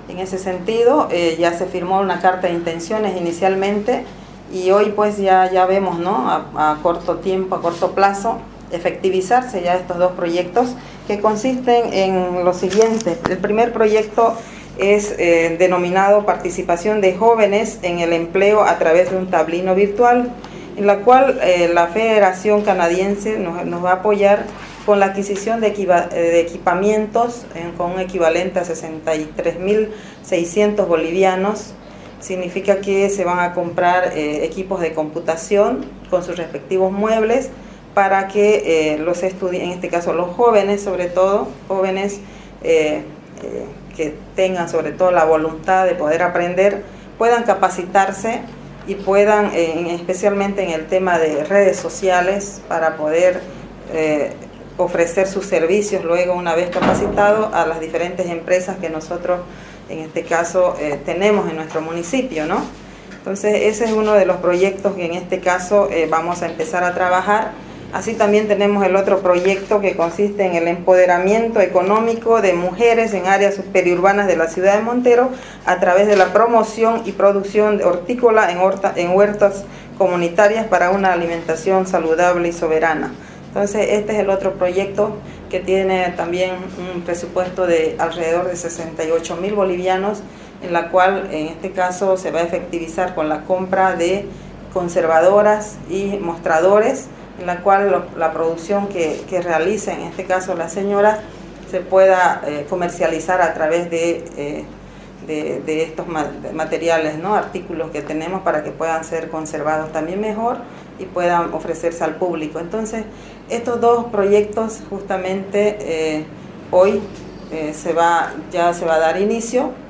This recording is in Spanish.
En ese sentido, ya se firmó una carta de intenciones inicialmente y hoy pues ya vemos, ¿no?, a corto tiempo, a corto plazo, efectivizarse ya estos dos proyectos que consisten en lo siguiente. El primer proyecto es denominado Participación de Jóvenes en el Empleo a través de un tablino virtual, en la cual la Federación Canadiense nos va a apoyar con la adquisición de equipamientos con un equivalente a 63.600 bolivianos. Significa que se van a comprar equipos de computación con sus respectivos muebles para que los estudiantes, en este caso los jóvenes, sobre todo, jóvenes que tengan sobre todo la voluntad de poder aprender, puedan capacitarse y puedan, especialmente en el tema de redes sociales, para poder ofrecer sus servicios luego, una vez capacitados, a las diferentes empresas que nosotros, en este caso, tenemos en nuestro municipio, ¿no? Entonces, ese es uno de los proyectos que en este caso vamos a empezar a trabajar. Así también tenemos el otro proyecto que consiste en el empoderamiento económico de mujeres en áreas periurbanas de la ciudad de Montero a través de la promoción y producción de hortícola en huertas comunitarias para una alimentación saludable y soberana. Entonces, este es el otro proyecto que tiene también un presupuesto de alrededor de 68.000 bolivianos, en la cual en este caso se va a efectivizar con la compra de conservadoras y mostradores, en la cual la producción que realicen, en este caso las señoras, se pueda comercializar a través de estos materiales, ¿no?, artículos que tenemos, para que puedan ser conservados también mejor y puedan ofrecerse al público. Entonces, estos dos proyectos justamente hoy ya se va a dar inicio.